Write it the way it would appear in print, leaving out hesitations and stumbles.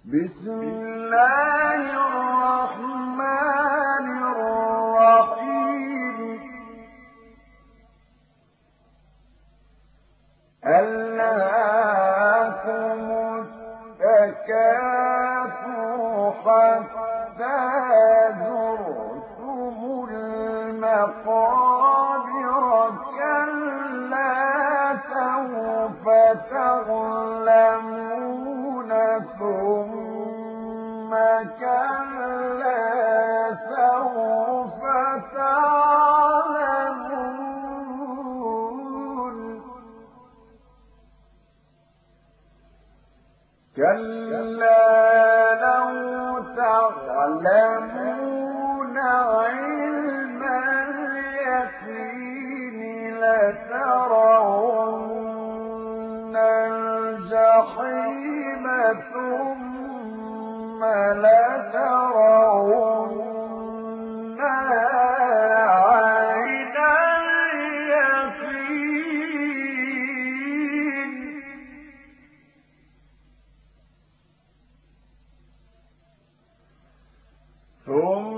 بسم الله الرحمن الرحيم ألهاكم التكاثر حتى زرتم المقابر كلا سوف تعلمون ثم كلا سوف تعلمون كلا لو تعلمون علم اليقين لترون الجحيم ثم لترونها عين اليقين ثم